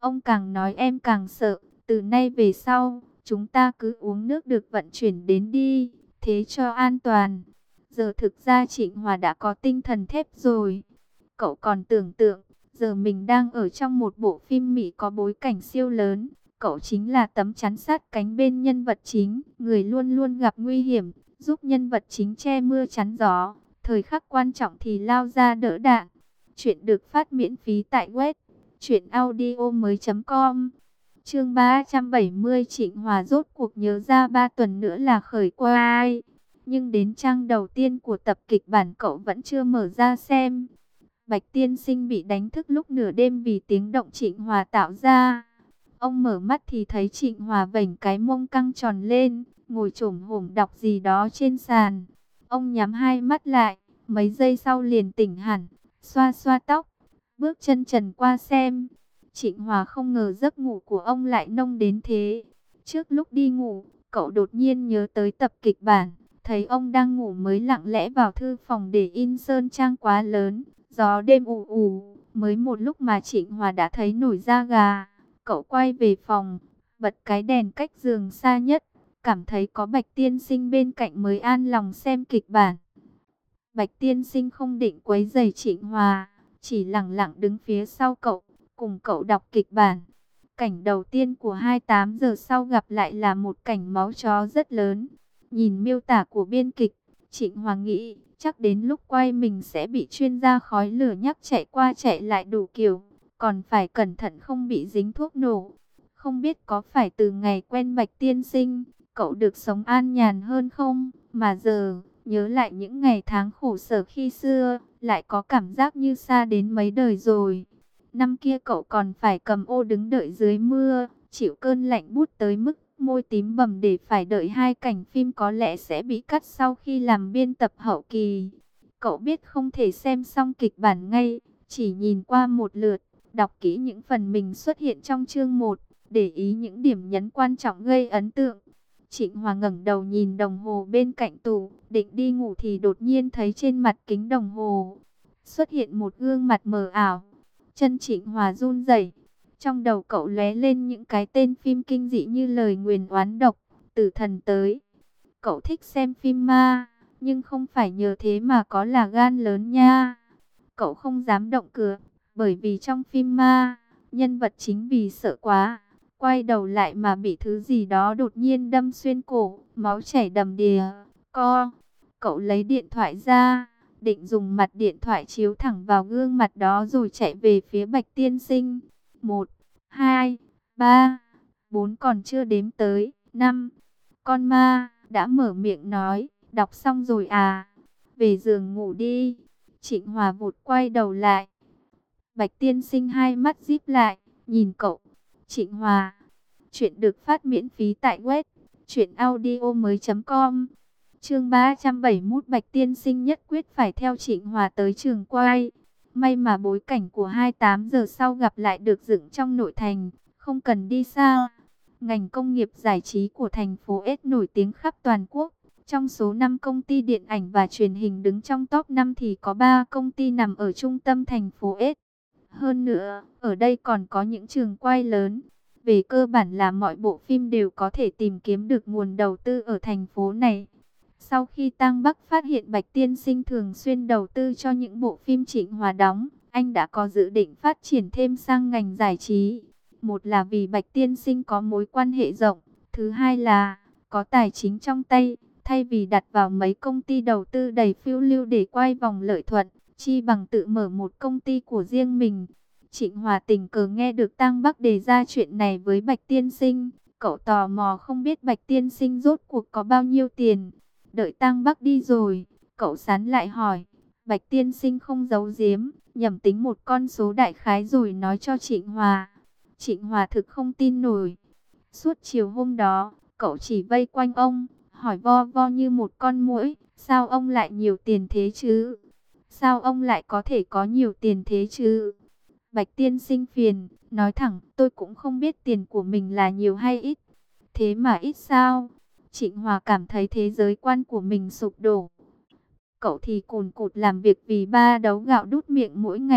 Ông càng nói em càng sợ. Từ nay về sau, chúng ta cứ uống nước được vận chuyển đến đi, thế cho an toàn. Giờ thực ra Trịnh Hòa đã có tinh thần thép rồi. Cậu còn tưởng tượng, giờ mình đang ở trong một bộ phim Mỹ có bối cảnh siêu lớn. Cậu chính là tấm chắn sát cánh bên nhân vật chính, người luôn luôn gặp nguy hiểm, giúp nhân vật chính che mưa chắn gió. Thời khắc quan trọng thì lao ra đỡ đạn. Chuyện được phát miễn phí tại web truyện audio mới chấm com. Chương ba trăm bảy mươi, Trịnh Hòa rốt cuộc nhớ ra ba tuần nữa là khởi quay. Nhưng đến trang đầu tiên của tập kịch bản cậu vẫn chưa mở ra xem. Bạch tiên sinh bị đánh thức lúc nửa đêm vì tiếng động Trịnh Hòa tạo ra. Ông mở mắt thì thấy Trịnh Hòa vểnh cái mông căng tròn lên, ngồi chồm hổm đọc gì đó trên sàn. Ông nhắm hai mắt lại, mấy giây sau liền tỉnh hẳn, xoa xoa tóc, bước chân trần qua xem. Trịnh Hòa không ngờ giấc ngủ của ông lại nông đến thế. Trước lúc đi ngủ, cậu đột nhiên nhớ tới tập kịch bản, thấy ông đang ngủ mới lặng lẽ vào thư phòng để in sơn trang quá lớn. Gió đêm ù ù, mới một lúc mà Trịnh Hòa đã thấy nổi da gà. Cậu quay về phòng, bật cái đèn cách giường xa nhất, cảm thấy có Bạch tiên sinh bên cạnh mới an lòng xem kịch bản. Bạch tiên sinh không định quấy rầy Trịnh Hòa, chỉ lặng lặng đứng phía sau cậu, cùng cậu đọc kịch bản. Cảnh đầu tiên của hai mươi tám giờ sau gặp lại là một cảnh máu chó rất lớn. Nhìn miêu tả của biên kịch, Trịnh Hòa nghĩ chắc đến lúc quay mình sẽ bị chuyên gia khói lửa nhắc chạy qua chạy lại đủ kiểu, còn phải cẩn thận không bị dính thuốc nổ. Không biết có phải từ ngày quen Bạch tiên sinh, cậu được sống an nhàn hơn không, mà giờ nhớ lại những ngày tháng khổ sở khi xưa, lại có cảm giác như xa đến mấy đời rồi. Năm kia cậu còn phải cầm ô đứng đợi dưới mưa, chịu cơn lạnh buốt tới mức môi tím bầm để phải đợi hai cảnh phim có lẽ sẽ bị cắt sau khi làm biên tập hậu kỳ. Cậu biết không thể xem xong kịch bản ngay, chỉ nhìn qua một lượt, đọc kỹ những phần mình xuất hiện trong chương một, để ý những điểm nhấn quan trọng gây ấn tượng. Trịnh Hòa ngẩng đầu nhìn đồng hồ bên cạnh tủ, định đi ngủ thì đột nhiên thấy trên mặt kính đồng hồ xuất hiện một gương mặt mờ ảo. Chân Trịnh Hòa run rẩy, trong đầu cậu lóe lên những cái tên phim kinh dị như Lời nguyền oán độc, Tử thần tới. Cậu thích xem phim ma, nhưng không phải nhờ thế mà có là gan lớn nha. Cậu không dám động cửa, bởi vì trong phim ma, nhân vật chính vì sợ quá, quay đầu lại mà bị thứ gì đó đột nhiên đâm xuyên cổ, máu chảy đầm đìa. Co, cậu lấy điện thoại ra, định dùng mặt điện thoại chiếu thẳng vào gương mặt đó rồi chạy về phía Bạch tiên sinh. Một, hai, ba, bốn còn chưa đếm tới, năm. Con ma đã mở miệng nói, đọc xong rồi à, về giường ngủ đi. Trịnh Hòa vụt quay đầu lại. Bạch tiên sinh hai mắt díp lại, nhìn cậu. Trịnh Hòa, chuyện được phát miễn phí tại web truyện audio mới chấm com. Chương ba trăm bảy mươi mốt, Bạch tiên sinh nhất quyết phải theo Trịnh Hòa tới trường quay. May mà bối cảnh của hai mươi tám giờ sau gặp lại được dựng trong nội thành, không cần đi xa. Ngành công nghiệp giải trí của thành phố S nổi tiếng khắp toàn quốc. Trong số năm công ty điện ảnh và truyền hình đứng trong top năm thì có ba công ty nằm ở trung tâm thành phố S. Hơn nữa, ở đây còn có những trường quay lớn. Về cơ bản là mọi bộ phim đều có thể tìm kiếm được nguồn đầu tư ở thành phố này. Sau khi Tăng Bắc phát hiện Bạch tiên sinh thường xuyên đầu tư cho những bộ phim Trịnh Hòa đóng, anh đã có dự định phát triển thêm sang ngành giải trí. Một là vì Bạch tiên sinh có mối quan hệ rộng, thứ hai là có tài chính trong tay, thay vì đặt vào mấy công ty đầu tư đầy phiêu lưu để quay vòng lợi thuận, chi bằng tự mở một công ty của riêng mình. Trịnh Hòa tình cờ nghe được Tăng Bắc đề ra chuyện này với Bạch tiên sinh, cậu tò mò không biết Bạch tiên sinh rốt cuộc có bao nhiêu tiền. Đợi Tăng Bắc đi rồi, cậu sán lại hỏi. Bạch tiên sinh không giấu giếm, nhẩm tính một con số đại khái rồi nói cho Trịnh Hòa. Trịnh Hòa thực không tin nổi. Suốt chiều hôm đó, cậu chỉ vây quanh ông, hỏi vo vo như một con muỗi. Sao ông lại nhiều tiền thế chứ? Sao ông lại có thể có nhiều tiền thế chứ? Bạch tiên sinh phiền, nói thẳng, tôi cũng không biết tiền của mình là nhiều hay ít. Thế mà ít sao? Trịnh Hòa cảm thấy thế giới quan của mình sụp đổ. Cậu thì cùn cụt làm việc vì ba đấu gạo đút miệng mỗi ngày,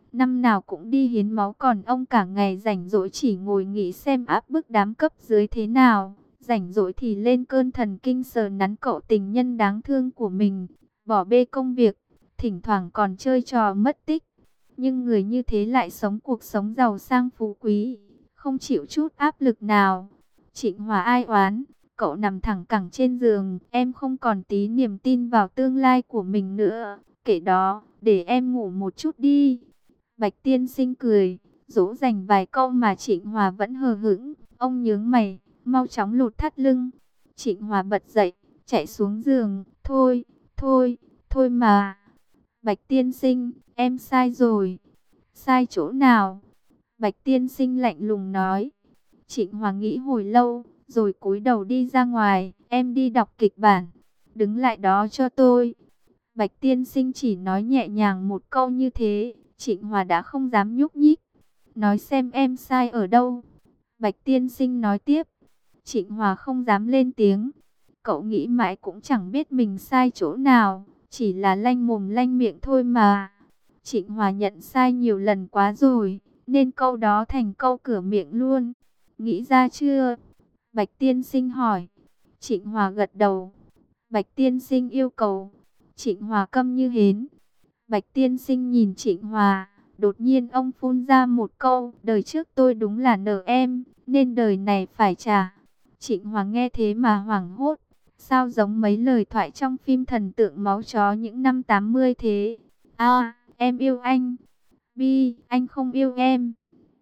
năm nào cũng đi hiến máu, còn ông cả ngày rảnh rỗi chỉ ngồi nghĩ xem áp bức đám cấp dưới thế nào. Rảnh rỗi thì lên cơn thần kinh sờ nắn cậu tình nhân đáng thương của mình, bỏ bê công việc, thỉnh thoảng còn chơi trò mất tích. Nhưng người như thế lại sống cuộc sống giàu sang phú quý, không chịu chút áp lực nào. Trịnh Hòa ai oán, cậu nằm thẳng cẳng trên giường, em không còn tí niềm tin vào tương lai của mình nữa. Kể đó, để em ngủ một chút đi. Bạch tiên sinh cười, dỗ dành vài câu mà Trịnh Hòa vẫn hờ hững. Ông nhướng mày, mau chóng lột thắt lưng. Trịnh Hòa bật dậy, chạy xuống giường. Thôi, thôi, thôi mà. Bạch tiên sinh, em sai rồi. Sai chỗ nào? Bạch tiên sinh lạnh lùng nói. Trịnh Hòa nghĩ hồi lâu, rồi cúi đầu đi ra ngoài. Em đi đọc kịch bản. Đứng lại đó cho tôi. Bạch tiên sinh chỉ nói nhẹ nhàng một câu như thế. Trịnh Hòa đã không dám nhúc nhích. Nói xem em sai ở đâu? Bạch tiên sinh nói tiếp. Trịnh Hòa không dám lên tiếng. Cậu nghĩ mãi cũng chẳng biết mình sai chỗ nào. Chỉ là lanh mồm lanh miệng thôi mà. Trịnh Hòa nhận sai nhiều lần quá rồi, nên câu đó thành câu cửa miệng luôn. Nghĩ ra chưa? Bạch tiên sinh hỏi. Trịnh Hòa gật đầu. Bạch tiên sinh yêu cầu. Trịnh Hòa câm như hến. Bạch tiên sinh nhìn Trịnh Hòa. Đột nhiên ông phun ra một câu. Đời trước tôi đúng là nợ em, nên đời này phải trả. Trịnh Hòa nghe thế mà hoảng hốt. Sao giống mấy lời thoại trong phim thần tượng máu chó những năm tám mươi thế? A, em yêu anh. B, anh không yêu em.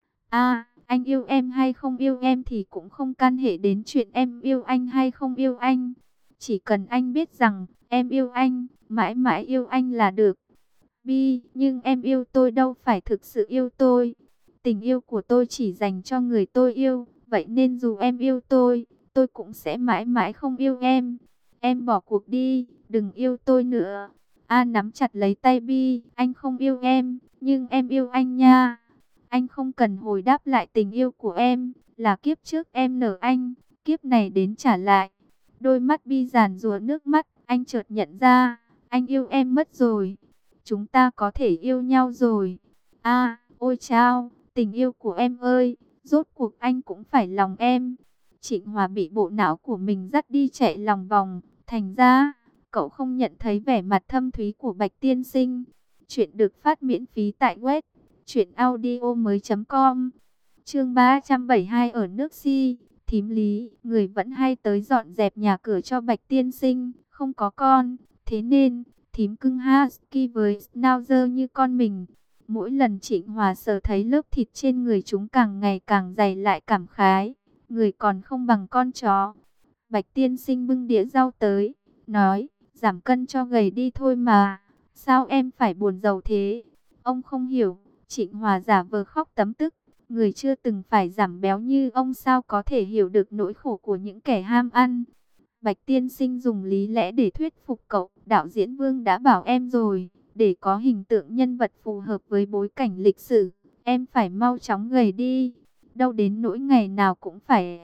A, anh yêu em hay không yêu em thì cũng không can hệ đến chuyện em yêu anh hay không yêu anh. Chỉ cần anh biết rằng em yêu anh, mãi mãi yêu anh là được. B, nhưng em yêu tôi đâu phải thực sự yêu tôi. Tình yêu của tôi chỉ dành cho người tôi yêu. Vậy nên dù em yêu tôi, tôi cũng sẽ mãi mãi không yêu em. Em bỏ cuộc đi, đừng yêu tôi nữa. A nắm chặt lấy tay Bi, anh không yêu em, nhưng em yêu anh nha. Anh không cần hồi đáp lại tình yêu của em, là kiếp trước em nợ anh, kiếp này đến trả lại. Đôi mắt Bi giàn giụa nước mắt, anh chợt nhận ra, anh yêu em mất rồi. Chúng ta có thể yêu nhau rồi. A, ôi chao, tình yêu của em ơi, rốt cuộc anh cũng phải lòng em. Trịnh Hòa bị bộ não của mình dắt đi chạy lòng vòng, thành ra cậu không nhận thấy vẻ mặt thâm thúy của Bạch tiên sinh. Chuyện được phát miễn phí tại web truyện audio mới chấm com. Chương ba trăm bảy mươi hai ở nước Si. Thím Lý, người vẫn hay tới dọn dẹp nhà cửa cho Bạch tiên sinh, không có con, thế nên thím cưng husky với schnauzer như con mình. Mỗi lần Trịnh Hòa sờ thấy lớp thịt trên người chúng càng ngày càng dày lại cảm khái, người còn không bằng con chó. Bạch tiên sinh bưng đĩa rau tới, nói, giảm cân cho gầy đi thôi mà, sao em phải buồn rầu thế? Ông không hiểu. Trịnh Hòa giả vờ khóc tấm tức, người chưa từng phải giảm béo như ông sao có thể hiểu được nỗi khổ của những kẻ ham ăn. Bạch tiên sinh dùng lý lẽ để thuyết phục cậu. Đạo diễn Vương đã bảo em rồi, để có hình tượng nhân vật phù hợp với bối cảnh lịch sử, em phải mau chóng gầy đi. Đâu đến nỗi ngày nào cũng phải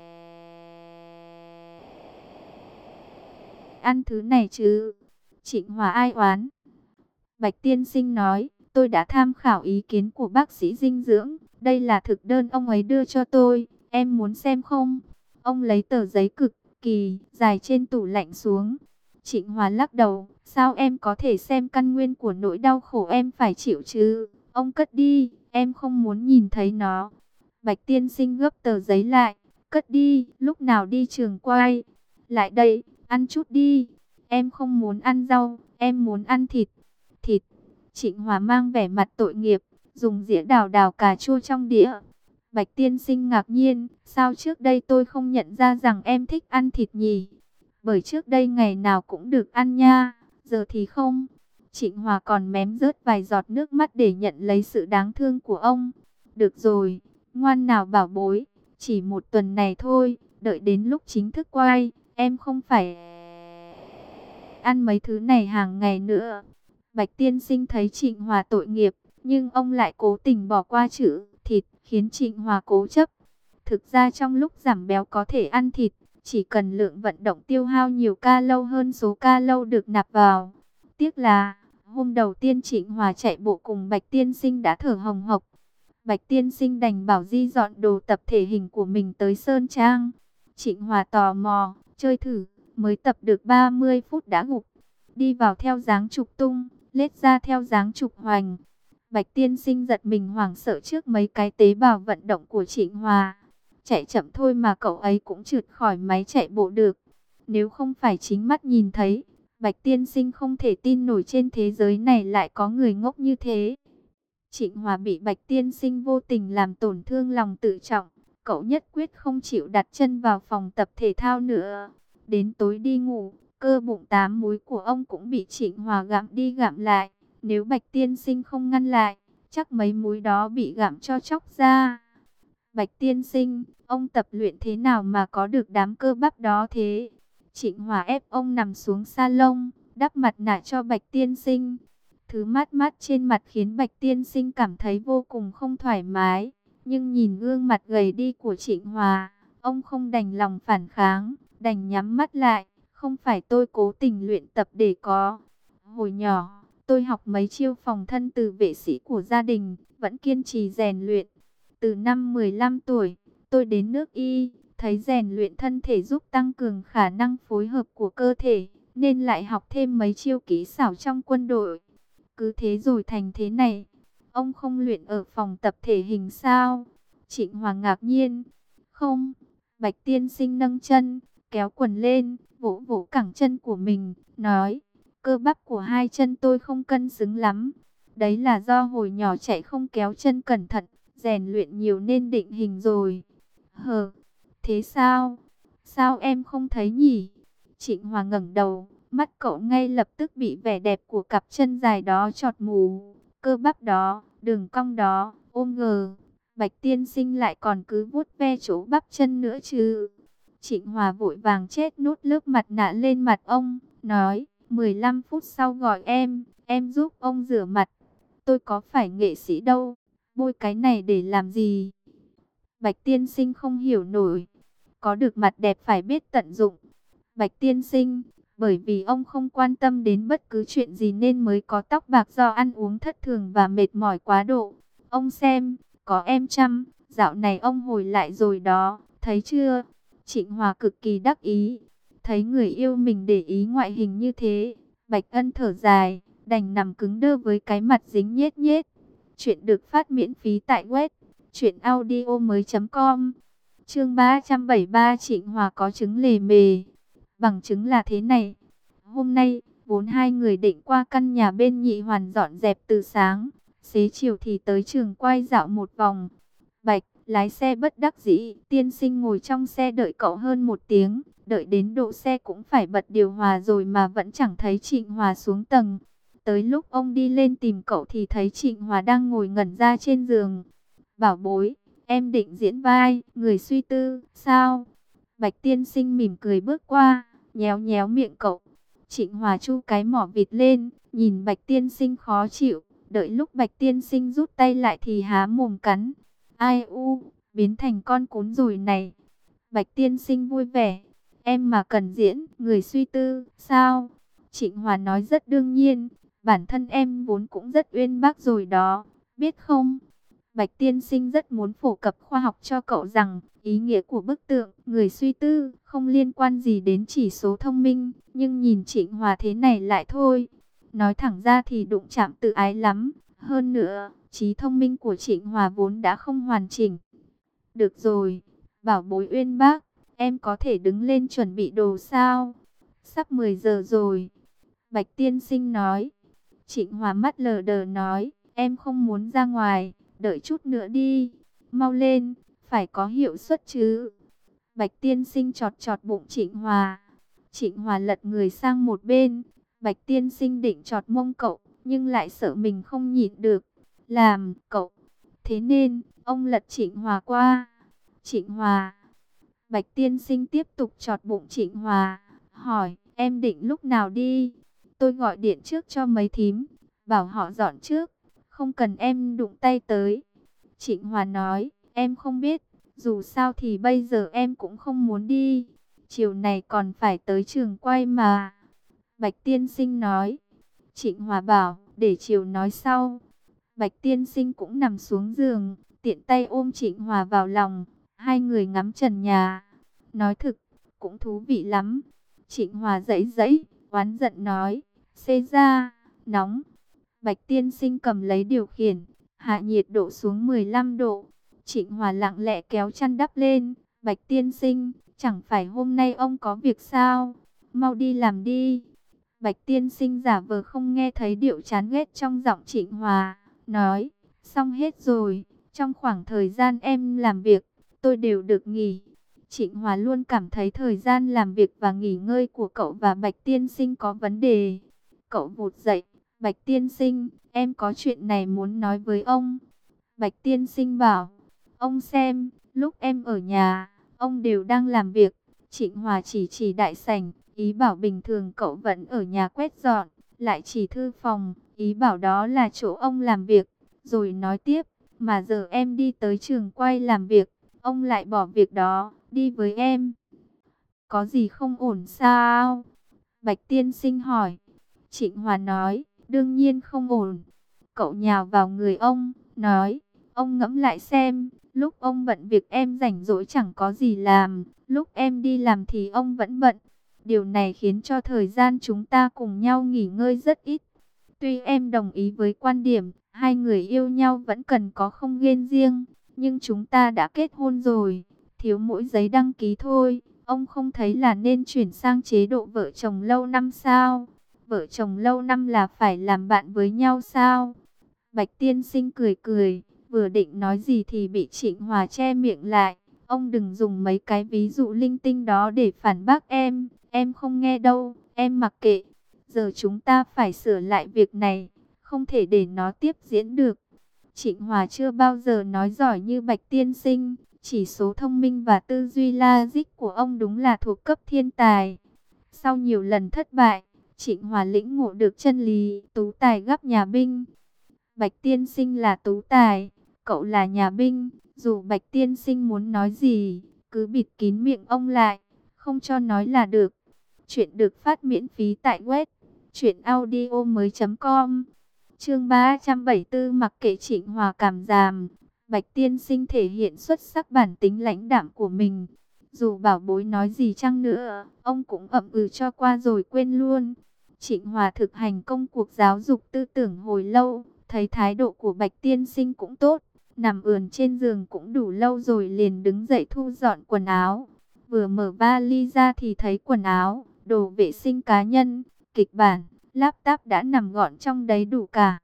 ăn thứ này chứ. Trịnh Hòa ai oán. Bạch tiên sinh nói, tôi đã tham khảo ý kiến của bác sĩ dinh dưỡng. Đây là thực đơn ông ấy đưa cho tôi, em muốn xem không? Ông lấy tờ giấy cực kỳ dài trên tủ lạnh xuống. Trịnh Hòa lắc đầu, sao em có thể xem căn nguyên của nỗi đau khổ em phải chịu chứ? Ông cất đi, em không muốn nhìn thấy nó. Bạch tiên sinh gấp tờ giấy lại, cất đi, lúc nào đi trường quay. Lại đây, ăn chút đi. Em không muốn ăn rau, em muốn ăn thịt. Thịt. Trịnh Hòa mang vẻ mặt tội nghiệp, dùng dĩa đào đào cà chua trong đĩa. Bạch tiên sinh ngạc nhiên, sao trước đây tôi không nhận ra rằng em thích ăn thịt nhỉ? Bởi trước đây ngày nào cũng được ăn nha, giờ thì không. Trịnh Hòa còn mém rớt vài giọt nước mắt để nhận lấy sự đáng thương của ông. Được rồi, ngoan nào bảo bối, chỉ một tuần này thôi, đợi đến lúc chính thức quay, em không phải ăn mấy thứ này hàng ngày nữa. Bạch tiên sinh thấy Trịnh Hòa tội nghiệp, nhưng ông lại cố tình bỏ qua chữ thịt, khiến Trịnh Hòa cố chấp. Thực ra trong lúc giảm béo có thể ăn thịt, chỉ cần lượng vận động tiêu hao nhiều calo hơn số calo được nạp vào. Tiếc là, Hôm đầu tiên Trịnh Hòa chạy bộ cùng Bạch Tiên Sinh đã thở hồng hộc. Bạch Tiên Sinh đành bảo Di dọn đồ tập thể hình của mình tới Sơn Trang. Trịnh Hòa tò mò, chơi thử, mới tập được ba mươi phút đã gục. Đi vào theo dáng trục tung, lết ra theo dáng trục hoành. Bạch Tiên Sinh giật mình hoảng sợ trước mấy cái tế bào vận động của Trịnh Hòa. Chạy chậm thôi mà cậu ấy cũng trượt khỏi máy chạy bộ được. Nếu không phải chính mắt nhìn thấy, Bạch Tiên Sinh không thể tin nổi trên thế giới này lại có người ngốc như thế. Trịnh Hòa bị Bạch Tiên Sinh vô tình làm tổn thương lòng tự trọng. Cậu nhất quyết không chịu đặt chân vào phòng tập thể thao nữa. Đến tối đi ngủ, cơ bụng tám múi của ông cũng bị Trịnh Hòa gặm đi gặm lại. Nếu Bạch Tiên Sinh không ngăn lại, chắc mấy múi đó bị gặm cho chóc ra. Bạch Tiên Sinh, ông tập luyện thế nào mà có được đám cơ bắp đó thế? Trịnh Hòa ép ông nằm xuống salon, đắp mặt nạ cho Bạch Tiên Sinh. Thứ mát mát trên mặt khiến Bạch Tiên Sinh cảm thấy vô cùng không thoải mái. Nhưng nhìn gương mặt gầy đi của Trịnh Hòa, ông không đành lòng phản kháng, đành nhắm mắt lại. Không phải tôi cố tình luyện tập để có. Hồi nhỏ, tôi học mấy chiêu phòng thân từ vệ sĩ của gia đình, vẫn kiên trì rèn luyện. Từ năm mười lăm tuổi, tôi đến nước Y, thấy rèn luyện thân thể giúp tăng cường khả năng phối hợp của cơ thể, nên lại học thêm mấy chiêu kỹ xảo trong quân đội. Cứ thế rồi thành thế này. Ông không luyện ở phòng tập thể hình sao? Trịnh Hòa ngạc nhiên. Không. Bạch Tiên Sinh nâng chân, kéo quần lên, vỗ vỗ cẳng chân của mình, nói, cơ bắp của hai chân tôi không cân xứng lắm. Đấy là do hồi nhỏ chạy không kéo chân cẩn thận, rèn luyện nhiều nên định hình rồi. Hờ, thế sao? Sao em không thấy nhỉ? Trịnh Hòa ngẩng đầu, mắt cậu ngay lập tức bị vẻ đẹp của cặp chân dài đó chọt mù. Cơ bắp đó, đường cong đó, ôm ngờ. Bạch Tiên Sinh lại còn cứ vuốt ve chỗ bắp chân nữa chứ. Trịnh Hòa vội vàng chết nút lớp mặt nạ lên mặt ông, nói, mười lăm phút sau gọi em, em giúp ông rửa mặt. Tôi có phải nghệ sĩ đâu, bôi cái này để làm gì? Bạch Tiên Sinh không hiểu nổi, có được mặt đẹp phải biết tận dụng. Bạch Tiên Sinh, bởi vì ông không quan tâm đến bất cứ chuyện gì nên mới có tóc bạc do ăn uống thất thường và mệt mỏi quá độ. Ông xem, có em chăm, dạo này ông hồi lại rồi đó, thấy chưa? Trịnh Hòa cực kỳ đắc ý, thấy người yêu mình để ý ngoại hình như thế. Bạch Ân thở dài, đành nằm cứng đơ với cái mặt dính nhết nhết. Chuyện được phát miễn phí tại web truyện audio mới chấm com. Chương ba trăm bảy mươi ba, Trịnh Hòa có chứng lề mề. Bằng chứng là thế này. Hôm nay, vốn hai người định qua căn nhà bên Nhị Hoàn dọn dẹp từ sáng, xế chiều thì tới trường quay dạo một vòng. Bạch, lái xe bất đắc dĩ, Tiên Sinh ngồi trong xe đợi cậu hơn một tiếng, đợi đến độ xe cũng phải bật điều hòa rồi mà vẫn chẳng thấy Trịnh Hòa xuống tầng. Tới lúc ông đi lên tìm cậu thì thấy Trịnh Hòa đang ngồi ngẩn ra trên giường. Bảo bối, em định diễn vai, người suy tư, sao? Bạch Tiên Sinh mỉm cười bước qua, nhéo nhéo miệng cậu. Trịnh Hòa chu cái mỏ vịt lên, nhìn Bạch Tiên Sinh khó chịu. Đợi lúc Bạch Tiên Sinh rút tay lại thì há mồm cắn. Ai u, biến thành con cún rồi này. Bạch Tiên Sinh vui vẻ. Em mà cần diễn, người suy tư, sao? Trịnh Hòa nói rất đương nhiên. Bản thân em vốn cũng rất uyên bác rồi đó, biết không? Bạch Tiên Sinh rất muốn phổ cập khoa học cho cậu rằng ý nghĩa của bức tượng người suy tư không liên quan gì đến chỉ số thông minh. Nhưng nhìn Trịnh Hòa thế này lại thôi. Nói thẳng ra thì đụng chạm tự ái lắm. Hơn nữa, trí thông minh của Trịnh Hòa vốn đã không hoàn chỉnh. Được rồi, bảo bối uyên bác, em có thể đứng lên chuẩn bị đồ sao? Sắp mười giờ rồi. Bạch Tiên Sinh nói. Trịnh Hòa mắt lờ đờ nói, em không muốn ra ngoài, đợi chút nữa đi. Mau lên, phải có hiệu suất chứ. Bạch Tiên Sinh chọt chọt bụng Trịnh Hòa. Trịnh Hòa lật người sang một bên. Bạch Tiên Sinh định chọt mông cậu, nhưng lại sợ mình không nhịn được. Làm, cậu. Thế nên, ông lật Trịnh Hòa qua. Trịnh Hòa. Bạch Tiên Sinh tiếp tục chọt bụng Trịnh Hòa. Hỏi, em định lúc nào đi? Tôi gọi điện trước cho mấy thím, bảo họ dọn trước, không cần em đụng tay tới. Trịnh Hòa nói, em không biết, dù sao thì bây giờ em cũng không muốn đi. Chiều này còn phải tới trường quay mà. Bạch Tiên Sinh nói. Trịnh Hòa bảo, để chiều nói sau. Bạch tiên sinh cũng nằm xuống giường, tiện tay ôm Trịnh Hòa vào lòng. Hai người ngắm trần nhà. Nói thực, cũng thú vị lắm. Trịnh Hòa giãy giãy, oán giận nói, xê ra, nóng. Bạch tiên sinh cầm lấy điều khiển, hạ nhiệt độ xuống mười lăm độ. Trịnh Hòa lặng lẽ kéo chăn đắp lên. Bạch tiên sinh, chẳng phải hôm nay ông có việc sao? Mau đi làm đi. Bạch tiên sinh giả vờ không nghe thấy điệu chán ghét trong giọng Trịnh Hòa, nói, xong hết rồi, trong khoảng thời gian em làm việc, tôi đều được nghỉ. Trịnh Hòa luôn cảm thấy thời gian làm việc và nghỉ ngơi của cậu và Bạch tiên sinh có vấn đề. Cậu vụt dậy, Bạch tiên sinh, em có chuyện này muốn nói với ông. Bạch tiên sinh bảo, ông xem, lúc em ở nhà, ông đều đang làm việc. Trịnh Hòa chỉ chỉ đại sảnh, ý bảo bình thường cậu vẫn ở nhà quét dọn, lại chỉ thư phòng, ý bảo đó là chỗ ông làm việc. Rồi nói tiếp, mà giờ em đi tới trường quay làm việc, ông lại bỏ việc đó, đi với em. Có gì không ổn sao? Bạch tiên sinh hỏi. Trịnh Hòa nói, đương nhiên không ổn. Cậu nhào vào người ông, nói, ông ngẫm lại xem, lúc ông bận việc em rảnh rỗi chẳng có gì làm, lúc em đi làm thì ông vẫn bận. Điều này khiến cho thời gian chúng ta cùng nhau nghỉ ngơi rất ít. Tuy em đồng ý với quan điểm, hai người yêu nhau vẫn cần có không ghen riêng, nhưng chúng ta đã kết hôn rồi, thiếu mỗi giấy đăng ký thôi. Ông không thấy là nên chuyển sang chế độ vợ chồng lâu năm sao? Vợ chồng lâu năm là phải làm bạn với nhau sao? Bạch tiên sinh cười cười, vừa định nói gì thì bị Trịnh Hòa che miệng lại. Ông đừng dùng mấy cái ví dụ linh tinh đó để phản bác em, em không nghe đâu, em mặc kệ. Giờ chúng ta phải sửa lại việc này, không thể để nó tiếp diễn được. Trịnh Hòa chưa bao giờ nói giỏi như Bạch tiên sinh, chỉ số thông minh và tư duy logic của ông đúng là thuộc cấp thiên tài. Sau nhiều lần thất bại, Trịnh Hòa lĩnh ngộ được chân lý, tú tài gắp nhà binh. Bạch tiên sinh là tú tài, cậu là nhà binh. Dù Bạch tiên sinh muốn nói gì, cứ bịt kín miệng ông lại, không cho nói là được. Chuyện được phát miễn phí tại web truyện audio mới chấm com. Chương ba trăm bảy mươi tư, mặc kệ Trịnh Hòa cảm giảm, Bạch tiên sinh thể hiện xuất sắc bản tính lãnh đạm của mình. Dù bảo bối nói gì chăng nữa, ông cũng ậm ừ cho qua rồi quên luôn. Trịnh Hòa thực hành công cuộc giáo dục tư tưởng hồi lâu, thấy thái độ của Bạch tiên sinh cũng tốt, nằm ườn trên giường cũng đủ lâu rồi liền đứng dậy thu dọn quần áo. Vừa mở vali ra thì thấy quần áo, đồ vệ sinh cá nhân, kịch bản, laptop đã nằm gọn trong đấy đủ cả.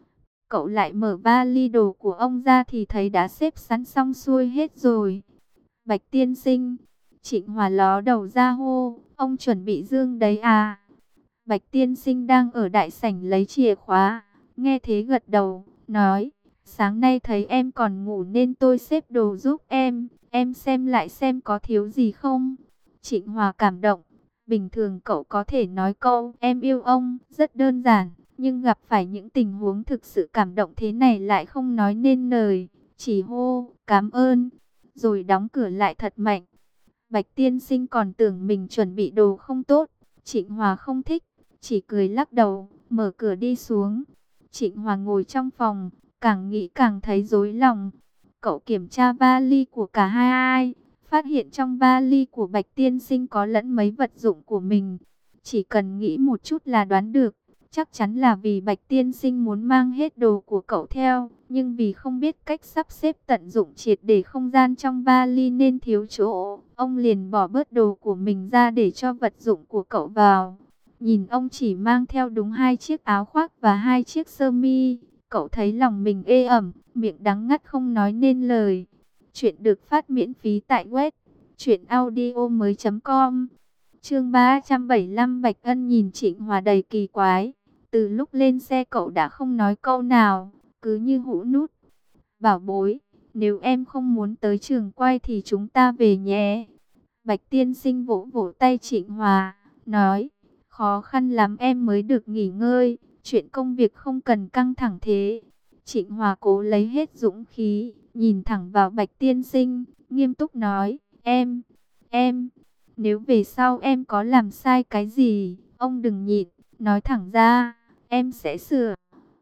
Cậu lại mở vali đồ của ông ra thì thấy đã xếp sẵn xong xuôi hết rồi. Bạch tiên sinh, Trịnh Hòa ló đầu ra hô, ông chuẩn bị dương đấy à? Bạch tiên sinh đang ở đại sảnh lấy chìa khóa, nghe thế gật đầu, nói, sáng nay thấy em còn ngủ nên tôi xếp đồ giúp em, em xem lại xem có thiếu gì không. Trịnh Hòa cảm động, bình thường cậu có thể nói câu em yêu ông rất đơn giản, nhưng gặp phải những tình huống thực sự cảm động thế này lại không nói nên lời, chỉ hô cảm ơn, rồi đóng cửa lại thật mạnh. Bạch tiên sinh còn tưởng mình chuẩn bị đồ không tốt, Trịnh Hòa không thích, chỉ cười lắc đầu, mở cửa đi xuống. Trịnh Hòa ngồi trong phòng, càng nghĩ càng thấy rối lòng. Cậu kiểm tra vali của cả hai ai, phát hiện trong vali của Bạch tiên sinh có lẫn mấy vật dụng của mình. Chỉ cần nghĩ một chút là đoán được, chắc chắn là vì Bạch tiên sinh muốn mang hết đồ của cậu theo, nhưng vì không biết cách sắp xếp tận dụng triệt để không gian trong vali nên thiếu chỗ, ông liền bỏ bớt đồ của mình ra để cho vật dụng của cậu vào. Nhìn ông chỉ mang theo đúng hai chiếc áo khoác và hai chiếc sơ mi, cậu thấy lòng mình ê ẩm, miệng đắng ngắt không nói nên lời. Chuyện được phát miễn phí tại web truyện audio mới chấm com. Chương ba trăm bảy mươi lăm, Bạch Ân nhìn Trịnh Hòa đầy kỳ quái. Từ lúc lên xe cậu đã không nói câu nào, cứ như hũ nút. Bảo bối, nếu em không muốn tới trường quay thì chúng ta về nhé. Bạch tiên sinh vỗ vỗ tay Trịnh Hòa, nói, khó khăn lắm em mới được nghỉ ngơi, chuyện công việc không cần căng thẳng thế. Trịnh Hòa cố lấy hết dũng khí, nhìn thẳng vào Bạch tiên sinh, nghiêm túc nói, em, em, nếu về sau em có làm sai cái gì, ông đừng nhịn, nói thẳng ra, em sẽ sửa.